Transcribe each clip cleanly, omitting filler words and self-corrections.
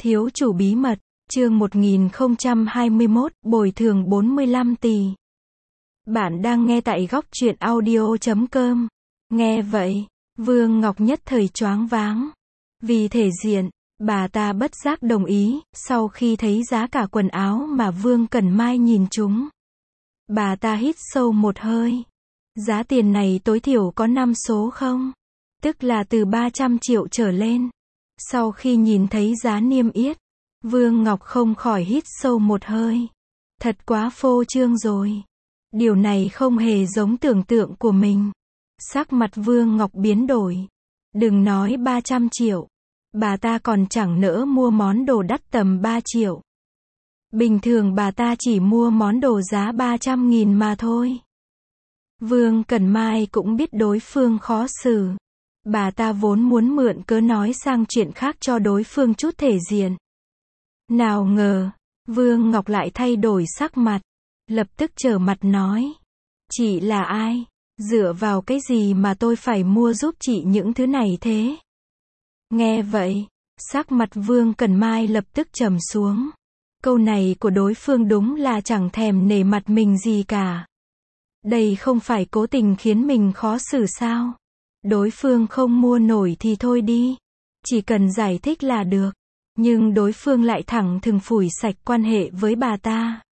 Thiếu chủ bí mật, chương 1021, bồi thường 45 tỷ. Bạn đang nghe tại góc truyện audio.com. Nghe vậy, Vương Ngọc nhất thời choáng váng. Vì thể diện, bà ta bất giác đồng ý, sau khi thấy giá cả quần áo mà Vương Cẩn Mai nhìn chúng. Bà ta hít sâu một hơi. Giá tiền này tối thiểu có 5 số không? Tức là từ 300 triệu trở lên. Sau khi nhìn thấy giá niêm yết, Vương Ngọc không khỏi hít sâu một hơi. Thật quá phô trương rồi. Điều này không hề giống tưởng tượng của mình. Sắc mặt Vương Ngọc biến đổi. Đừng nói 300 triệu. Bà ta còn chẳng nỡ mua món đồ đắt tầm 3 triệu. Bình thường bà ta chỉ mua món đồ giá 300.000 mà thôi. Vương Cẩn Mai cũng biết đối phương khó xử. Bà ta vốn muốn mượn cớ nói sang chuyện khác cho đối phương chút thể diện. Nào ngờ, Vương Ngọc lại thay đổi sắc mặt. Lập tức trở mặt nói. Chị là ai? Dựa vào cái gì mà tôi phải mua giúp chị những thứ này thế? Nghe vậy, sắc mặt Vương Cẩn Mai lập tức trầm xuống. Câu này của đối phương đúng là chẳng thèm nể mặt mình gì cả. Đây không phải cố tình khiến mình khó xử sao? Đối phương không mua nổi thì thôi đi. Chỉ cần giải thích là được. Nhưng đối phương lại thẳng thừng phủi sạch quan hệ với bà ta.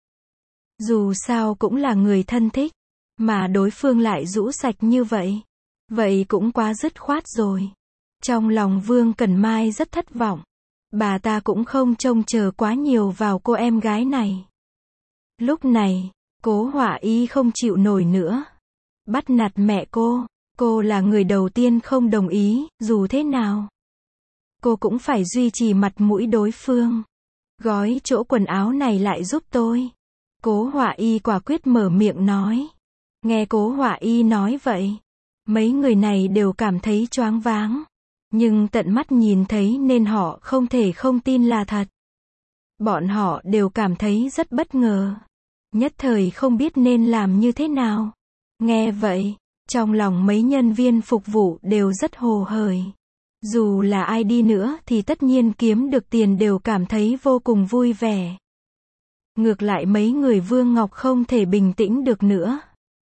Dù sao cũng là người thân thích. Mà đối phương lại rũ sạch như vậy. Vậy cũng quá dứt khoát rồi. Trong lòng Vương Cẩn Mai rất thất vọng. Bà ta cũng không trông chờ quá nhiều vào cô em gái này. Lúc này, Cố Họa Y không chịu nổi nữa. Bắt nạt mẹ cô là người đầu tiên không đồng ý, dù thế nào. Cô cũng phải duy trì mặt mũi đối phương. Gói chỗ quần áo này lại giúp tôi. Cố Họa Y quả quyết mở miệng nói. Nghe Cố Họa Y nói vậy, mấy người này đều cảm thấy choáng váng. Nhưng tận mắt nhìn thấy nên họ không thể không tin là thật. Bọn họ đều cảm thấy rất bất ngờ. Nhất thời không biết nên làm như thế nào. Nghe vậy, trong lòng mấy nhân viên phục vụ đều rất hồ hởi. Dù là ai đi nữa thì tất nhiên kiếm được tiền đều cảm thấy vô cùng vui vẻ. Ngược lại mấy người Vương Ngọc không thể bình tĩnh được nữa.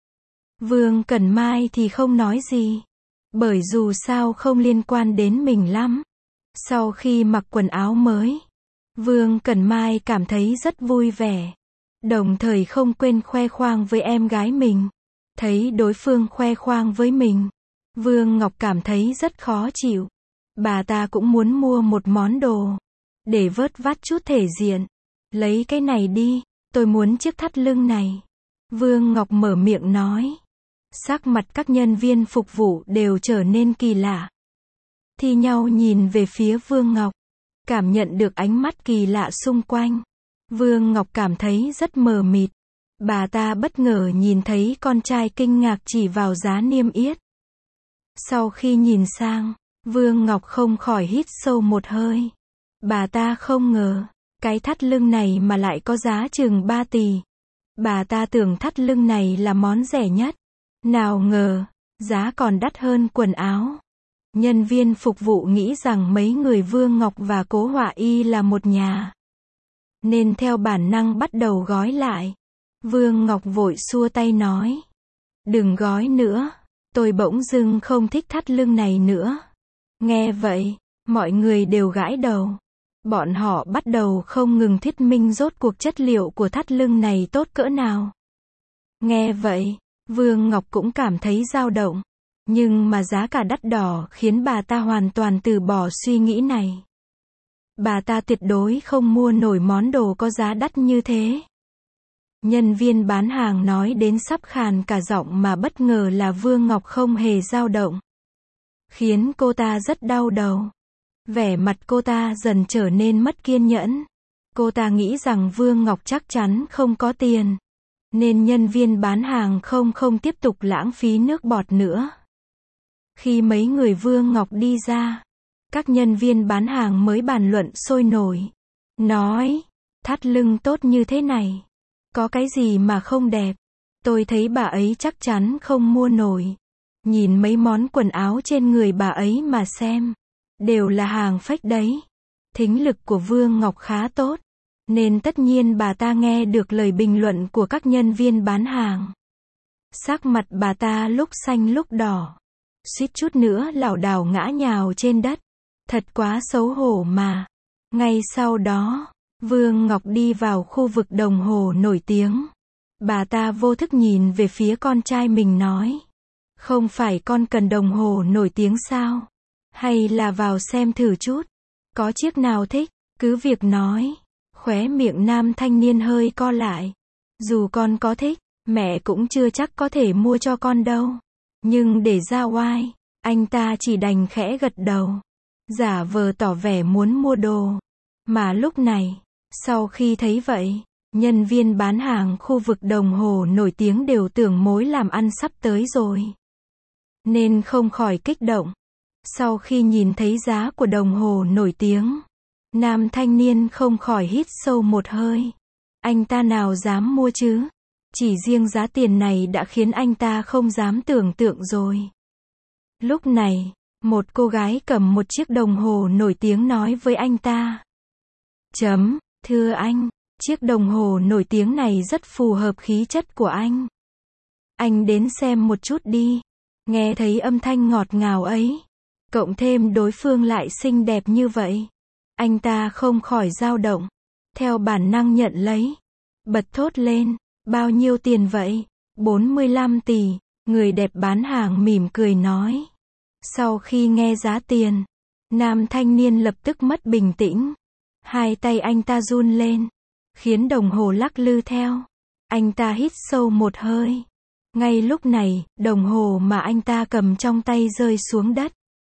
Vương Cẩn Mai thì không nói gì. Bởi dù sao không liên quan đến mình lắm. Sau khi mặc quần áo mới, Vương Cẩn Mai cảm thấy rất vui vẻ. Đồng thời không quên khoe khoang với em gái mình. Thấy đối phương khoe khoang với mình, Vương Ngọc cảm thấy rất khó chịu. Bà ta cũng muốn mua một món đồ. Để vớt vát chút thể diện. Lấy cái này đi, tôi muốn chiếc thắt lưng này. Vương Ngọc mở miệng nói. Sắc mặt các nhân viên phục vụ đều trở nên kỳ lạ. Thi nhau nhìn về phía Vương Ngọc. Cảm nhận được ánh mắt kỳ lạ xung quanh. Vương Ngọc cảm thấy rất mờ mịt. Bà ta bất ngờ nhìn thấy con trai kinh ngạc chỉ vào giá niêm yết. Sau khi nhìn sang, Vương Ngọc không khỏi hít sâu một hơi. Bà ta không ngờ, cái thắt lưng này mà lại có giá chừng 3 tỷ. Bà ta tưởng thắt lưng này là món rẻ nhất. Nào ngờ, giá còn đắt hơn quần áo. Nhân viên phục vụ nghĩ rằng mấy người Vương Ngọc và Cố Họa Y là một nhà. Nên theo bản năng bắt đầu gói lại. Vương Ngọc vội xua tay nói. Đừng gói nữa, tôi bỗng dưng không thích thắt lưng này nữa. Nghe vậy, mọi người đều gãi đầu. Bọn họ bắt đầu không ngừng thuyết minh rốt cuộc chất liệu của thắt lưng này tốt cỡ nào. Nghe vậy, Vương Ngọc cũng cảm thấy dao động. Nhưng mà giá cả đắt đỏ khiến bà ta hoàn toàn từ bỏ suy nghĩ này. Bà ta tuyệt đối không mua nổi món đồ có giá đắt như thế. Nhân viên bán hàng nói đến sắp khàn cả giọng mà bất ngờ là Vương Ngọc không hề dao động. Khiến cô ta rất đau đầu. Vẻ mặt cô ta dần trở nên mất kiên nhẫn. Cô ta nghĩ rằng Vương Ngọc chắc chắn không có tiền. Nên nhân viên bán hàng không tiếp tục lãng phí nước bọt nữa. Khi mấy người Vương Ngọc đi ra, các nhân viên bán hàng mới bàn luận sôi nổi. Nói, thắt lưng tốt như thế này. Có cái gì mà không đẹp. Tôi thấy bà ấy chắc chắn không mua nổi. Nhìn mấy món quần áo trên người bà ấy mà xem. Đều là hàng fake đấy. Thính lực của Vương Ngọc khá tốt, nên tất nhiên bà ta nghe được lời bình luận của các nhân viên bán hàng. Sắc mặt bà ta lúc xanh lúc đỏ, suýt chút nữa lảo đảo ngã nhào trên đất. Thật quá xấu hổ mà. Ngay sau đó, Vương Ngọc đi vào khu vực đồng hồ nổi tiếng. Bà ta vô thức nhìn về phía con trai mình nói. Không phải con cần đồng hồ nổi tiếng sao? Hay là vào xem thử chút? Có chiếc nào thích? Cứ việc nói. Khóe miệng nam thanh niên hơi co lại. Dù con có thích, mẹ cũng chưa chắc có thể mua cho con đâu. Nhưng để ra oai, anh ta chỉ đành khẽ gật đầu. Giả vờ tỏ vẻ muốn mua đồ. Mà lúc này, sau khi thấy vậy, nhân viên bán hàng khu vực đồng hồ nổi tiếng đều tưởng mối làm ăn sắp tới rồi. Nên không khỏi kích động. Sau khi nhìn thấy giá của đồng hồ nổi tiếng, nam thanh niên không khỏi hít sâu một hơi. Anh ta nào dám mua chứ? Chỉ riêng giá tiền này đã khiến anh ta không dám tưởng tượng rồi. Lúc này, một cô gái cầm một chiếc đồng hồ nổi tiếng nói với anh ta. Thưa anh, chiếc đồng hồ nổi tiếng này rất phù hợp khí chất của anh. Anh đến xem một chút đi. Nghe thấy âm thanh ngọt ngào ấy, cộng thêm đối phương lại xinh đẹp như vậy, anh ta không khỏi dao động, theo bản năng nhận lấy, bật thốt lên, bao nhiêu tiền vậy? 45 tỷ, người đẹp bán hàng mỉm cười nói. Sau khi nghe giá tiền, nam thanh niên lập tức mất bình tĩnh, hai tay anh ta run lên, khiến đồng hồ lắc lư theo. Anh ta hít sâu một hơi. Ngay lúc này, đồng hồ mà anh ta cầm trong tay rơi xuống đất.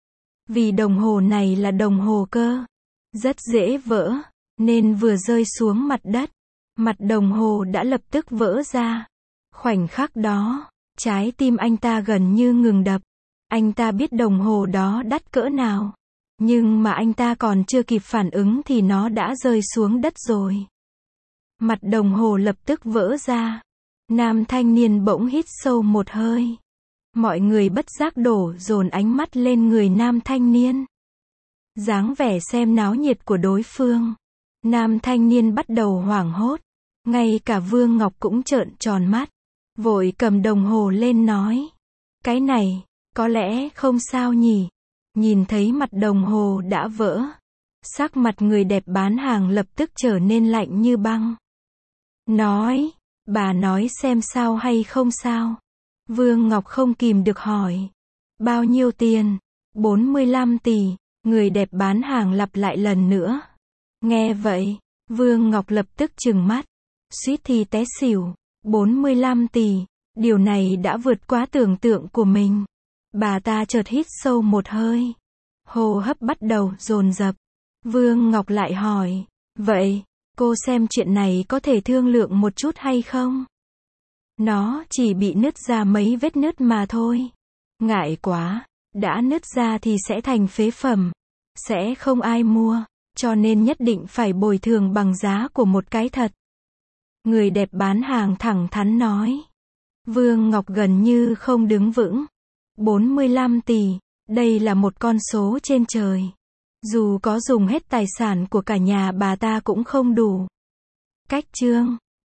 Vì đồng hồ này là đồng hồ cơ, rất dễ vỡ, nên vừa rơi xuống mặt đất, mặt đồng hồ đã lập tức vỡ ra. Khoảnh khắc đó, trái tim anh ta gần như ngừng đập. Anh ta biết đồng hồ đó đắt cỡ nào, nhưng mà anh ta còn chưa kịp phản ứng thì nó đã rơi xuống đất rồi. Mặt đồng hồ lập tức vỡ ra. Nam thanh niên bỗng hít sâu một hơi. Mọi người bất giác đổ dồn ánh mắt lên người nam thanh niên. Dáng vẻ xem náo nhiệt của đối phương. Nam thanh niên bắt đầu hoảng hốt. Ngay cả Vương Ngọc cũng trợn tròn mắt. Vội cầm đồng hồ lên nói. Cái này, có lẽ không sao nhỉ. Nhìn thấy mặt đồng hồ đã vỡ. Sắc mặt người đẹp bán hàng lập tức trở nên lạnh như băng. Nói, bà nói xem sao hay không sao? Vương Ngọc không kìm được hỏi. Bao nhiêu tiền? 45 tỷ. Người đẹp bán hàng lặp lại lần nữa. Nghe vậy, Vương Ngọc lập tức trừng mắt. Suýt thì té xỉu. 45 tỷ. Điều này đã vượt quá tưởng tượng của mình. Bà ta chợt hít sâu một hơi. Hô hấp bắt đầu dồn dập. Vương Ngọc lại hỏi. Vậy, cô xem chuyện này có thể thương lượng một chút hay không? Nó chỉ bị nứt ra mấy vết nứt mà thôi. Ngại quá, đã nứt ra thì sẽ thành phế phẩm. Sẽ không ai mua, cho nên nhất định phải bồi thường bằng giá của một cái thật. Người đẹp bán hàng thẳng thắn nói. Vương Ngọc gần như không đứng vững. 45 tỷ, đây là một con số trên trời. Dù có dùng hết tài sản của cả nhà bà ta cũng không đủ. Cách chương